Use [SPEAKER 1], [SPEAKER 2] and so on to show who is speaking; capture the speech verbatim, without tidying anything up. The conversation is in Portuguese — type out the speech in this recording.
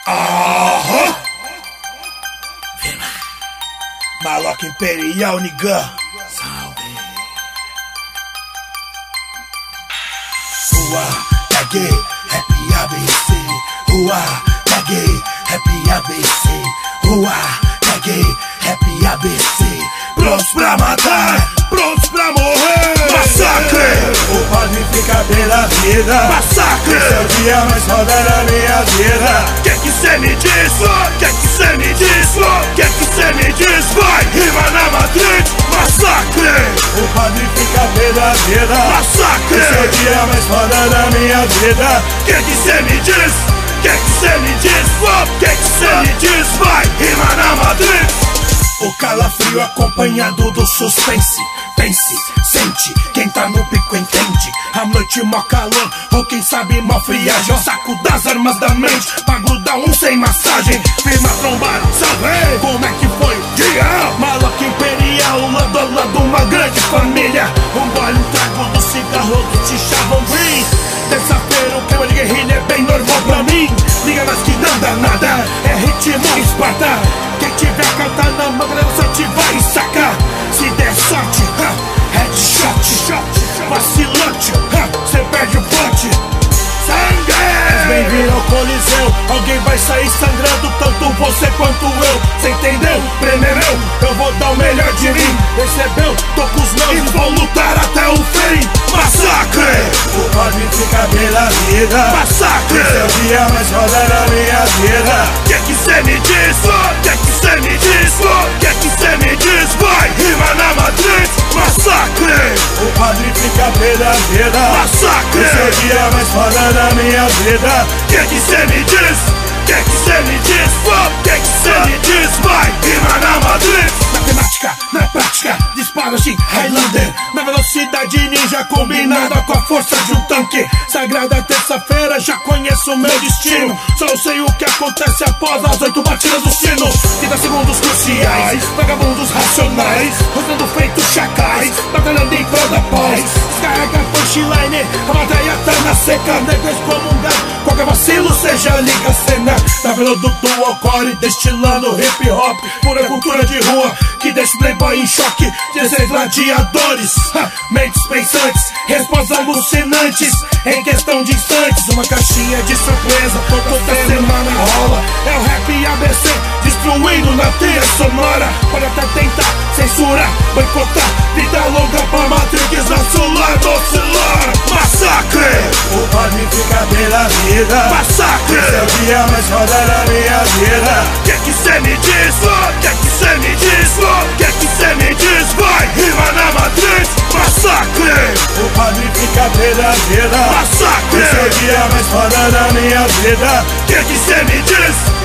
[SPEAKER 1] Aham. Maloca Imperial, nigga.
[SPEAKER 2] Salve.
[SPEAKER 1] Rua, caguei, rap A B C. Rua, caguei, rap A B C. Rua, caguei, rap A B C. Prontos pra matar, prontos pra morrer. Massacre!
[SPEAKER 2] O padre fica pela vida.
[SPEAKER 1] Massacre!
[SPEAKER 2] Esse é o dia mais foda da minha vida.
[SPEAKER 1] Que que cê me diz? Que que cê me diz? Que que cê me diz? Vai, rima na matriz. Massacre!
[SPEAKER 2] O padre fica pela vida.
[SPEAKER 1] Massacre!
[SPEAKER 2] Esse é o dia mais foda da minha vida.
[SPEAKER 1] Que que cê me diz? Que que cê me diz? Que que cê me diz? Vai, rima na matriz. O calafrio acompanhado do suspense. Pense, sente, quem tá no pico entende. A noite mó calor, ou quem sabe mó friagem. O saco das armas da mente, pra grudar um sem massagem. Firma trombar, salve! Como é que foi? Dia! Maloca Imperial, lado a lado uma grande família. Um gole, um trago do cigarro do Tichavão Green. Terça-feira o clima de guerrilha é bem normal pra mim. Liga mas que não dá nada, é ritmo Esparta. Quem tiver a carta na manga da sorte vai sacar. Se der sorte, ha, headshot, vacilante, ha, cê perde o pote. Sangue!
[SPEAKER 2] Bem-vindo ao Coliseu.
[SPEAKER 1] Alguém vai sair sangrando, tanto você quanto eu. Cê entendeu? Premeu, eu vou dar o melhor de mim. Percebeu? Tô com os meus e vou lutar até o fim. Massacre!
[SPEAKER 2] O padre fica pela vida.
[SPEAKER 1] Massacre!
[SPEAKER 2] Esse é o dia mais foda da minha vida.
[SPEAKER 1] Que que cê me diz? Que que cê me diz? Que que cê me diz? Vai, rima na matriz. Massacre!
[SPEAKER 2] O padre fica pela vida.
[SPEAKER 1] Massacre!
[SPEAKER 2] Esse é o dia mais foda da minha vida.
[SPEAKER 1] Que que cê me diz? Que que cê me diz? Que que cê me diz? Vai, rima na matriz. Matemática, na prática, disparos de Highlander. Na velocidade ninja combinada com a força de um tanque. Sagrada terça-feira, já conheço o meu destino. Só sei o que acontece após as oito batidas do sino. trinta segundos cruciais, vagabundos racionais, rosnando feito chacais, batalhando em prol da paz. Descarrega punchline, a batalha tá na seca. Nego excomungado, qualquer vacilo seja liga a cena. Na velodo do Alcore, destilando hip hop, pura cultura de rua que deixa o playboy em choque. dezesseis gladiadores, ha, mentes pensantes, respostas alucinantes em questão de instantes. Uma caixinha de surpresa por toda semana rola. É o rap A B C destruindo na trilha sonora. Pode até tentar censurar, boicotar. Vida longa pra Matrix vacilar, oscilar. Massacre!
[SPEAKER 2] O padre fica pela vida.
[SPEAKER 1] Massacre!
[SPEAKER 2] Esse é o dia mais foda da minha vida.
[SPEAKER 1] Que que cê me diz? Que que cê me diz? Que que cê me diz? Vai, rima na matriz. Massacre!
[SPEAKER 2] O padre fica pela vida.
[SPEAKER 1] Massacre!
[SPEAKER 2] Esse é o dia mais foda da minha vida.
[SPEAKER 1] Que que cê me diz?